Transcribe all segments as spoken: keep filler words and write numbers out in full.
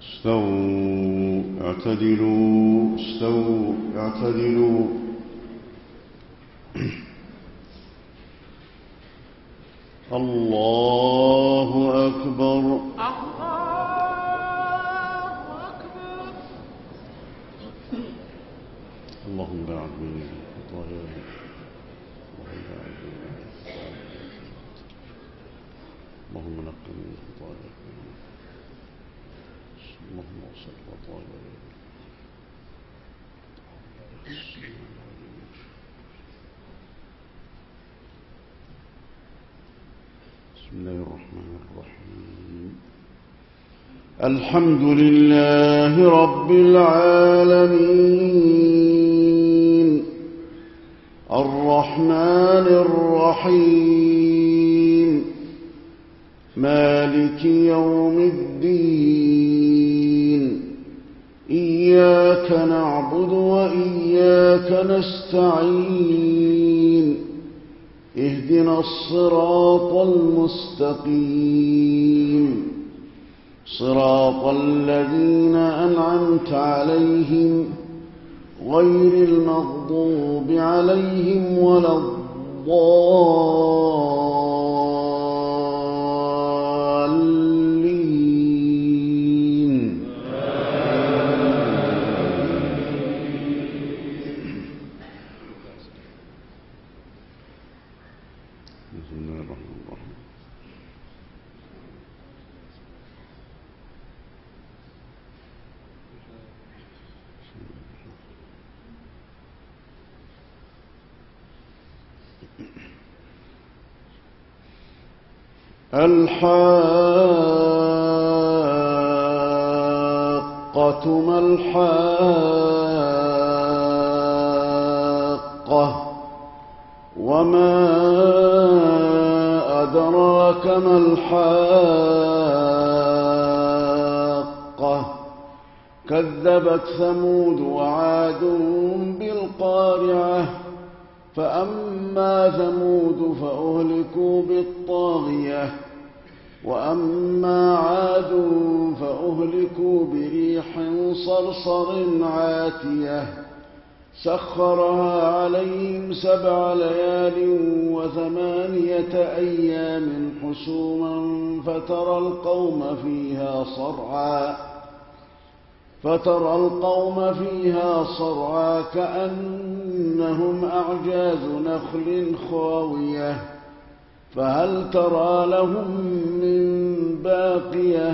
استووا اعتدلوا استووا اعتدلوا الله أكبر اللهم باعد بين خطاياي اللهم نقم من خطاياي اللهم اغسل خطاياي بسم الله الرحمن الرحيم الحمد لله رب العالمين الرحمن الرحيم مالك يوم الدين إياك نعبد وإياك نستعين اهدنا الصراط المستقيم صراط الذين أنعمت عليهم غير المغضوب عليهم ولا الضالين بسم الله الرحمن الرحيم الحاقة ما الحاقة وما أدراك ما الحاقة كذبت ثمود وعاد بالقارعة فأما ثمود فأهلكوا بالطاغية وأما عاد فأهلكوا بريح صرصر عاتية سخرها عليهم سبع ليال وثمانية أيام حسوما فترى القوم فيها صرعا فترى القوم فيها صرعا كأنهم أعجاز نخل خاوية فهل ترى لهم من باقية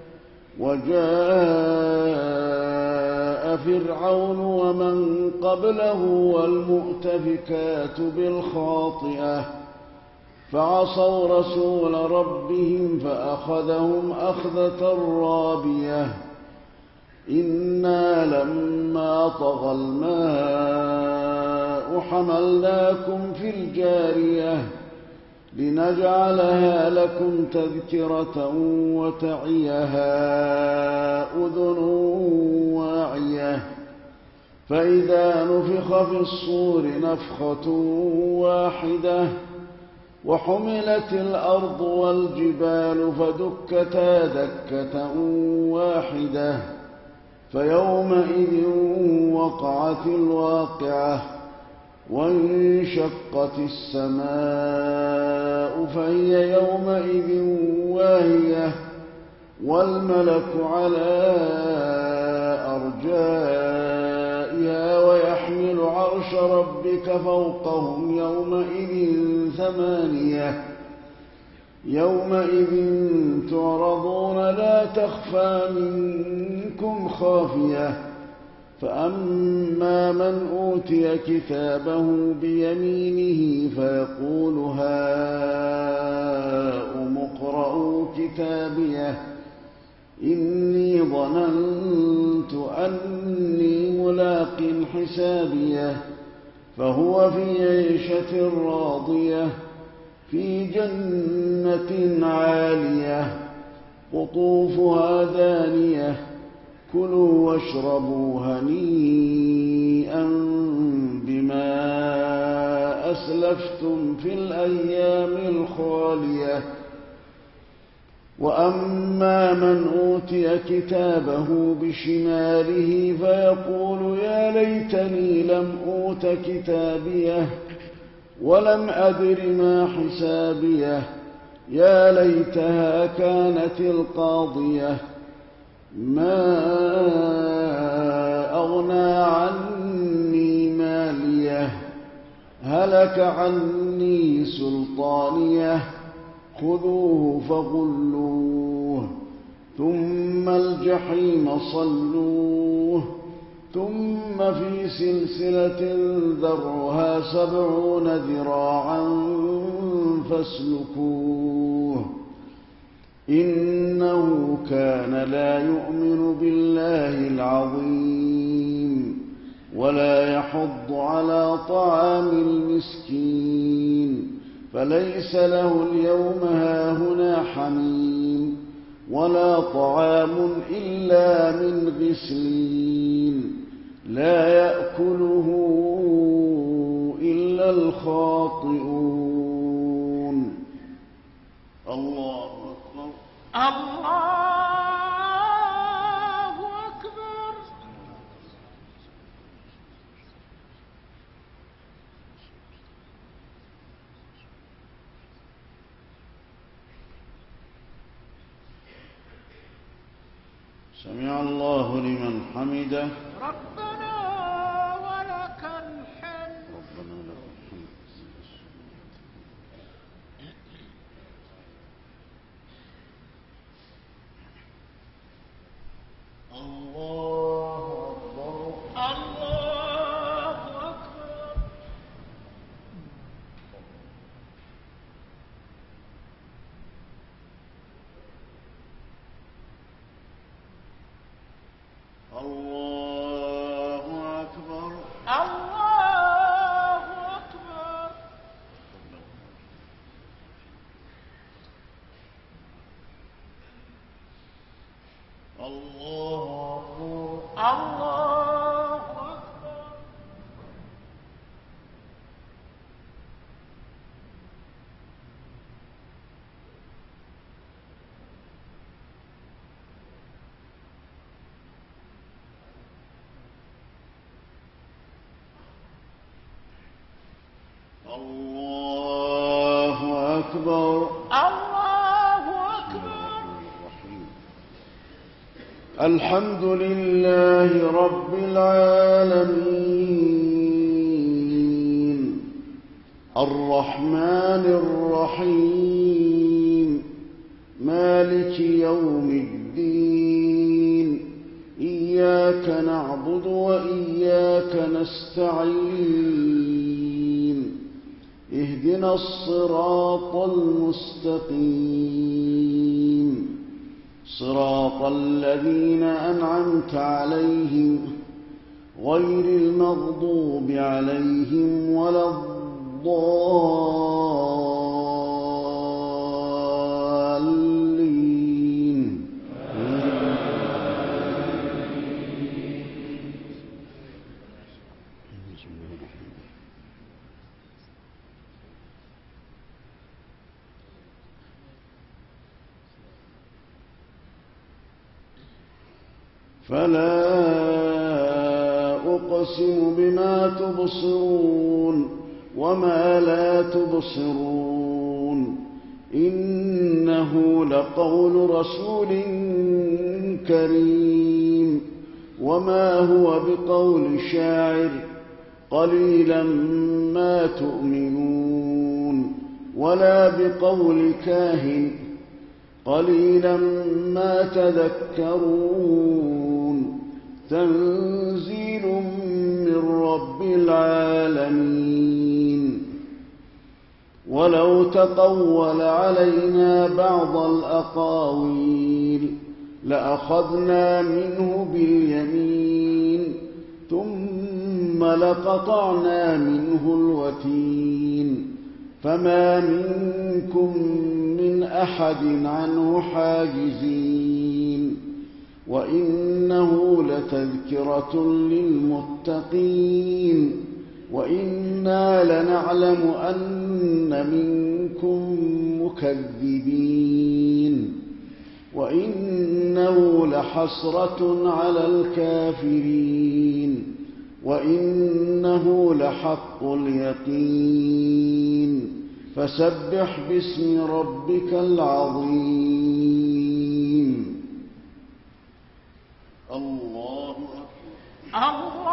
وجاء فرعون ومن قبله والمؤتفكات بالخاطئة فعصوا رسول ربهم فأخذهم أخذة رابية إنا لما طغى الماء حملناكم في الجارية لنجعلها لكم تذكرة وتعيها أذن واعية فإذا نفخ في الصور نفخة واحدة وحملت الأرض والجبال فدكتا دكة واحدة فيومئذ وقعت الواقعة وانشقت السماء فهي يومئذ واهية والملك على أرجائها ويحمل عرش ربك فوقهم يومئذ ثمانية يومئذ تعرضون لا تخفى منكم خافية فأما من أوتي كتابه بيمينه فيقول هاؤم اقرءوا كتابيه إني ظننت أني ملاق حسابيه فهو في عيشة راضية في جنة عالية قطوفها دانية كلوا واشربوا هنيئا بما أسلفتم في الأيام الخالية وأما من أوتي كتابه بشماله فيقول يا ليتني لم أوت كتابيه ولم أدر ما حسابيه يا ليتها كانت القاضية ما أغنى عني ماليه هلك عني سلطانيه خذوه فغلوه ثم الجحيم صلوه ثم في سلسلة ذرعها سبعون ذراعا فاسلكوه إنه كان لا يؤمن بالله العظيم ولا يحض على طعام المسكين فليس له اليوم هاهنا حميم ولا طعام إلا من غسلين لا يأكله إلا الخاطئون. الله أكبر. الله أكبر. سمع الله لمن حمده. ربنا ولك الحمد. ربنا لك الحمد. الله أكبر. الله أكبر. الله أكبر. الله أكبر. الله أكبر. الله أكبر. الله أكبر. الله أكبر. الحمد لله رب العالمين الرحمن الرحيم مالك يوم الدين إياك نعبد وإياك نستعين اهدنا الصراط المستقيم صراط الذين أنعمت عليهم غير المغضوب عليهم ولا الضالين. فلا أقسم بما تبصرون وما لا تبصرون إنه لقول رسول كريم وما هو بقول شاعر قليلا ما تؤمنون ولا بقول كاهن قليلا ما تذكرون تنزيل من رب العالمين. ولو تقول علينا بعض الأقاويل لأخذنا منه باليمين ثم لقطعنا منه الوتين فما منكم من أحد عنه حاجزين وإنه لتذكرة للمتقين وإنا لنعلم أن منكم مكذبين وإنه لحسرة على الكافرين وإنه لحق اليقين فسبح باسم ربك العظيم. الله أكبر. الله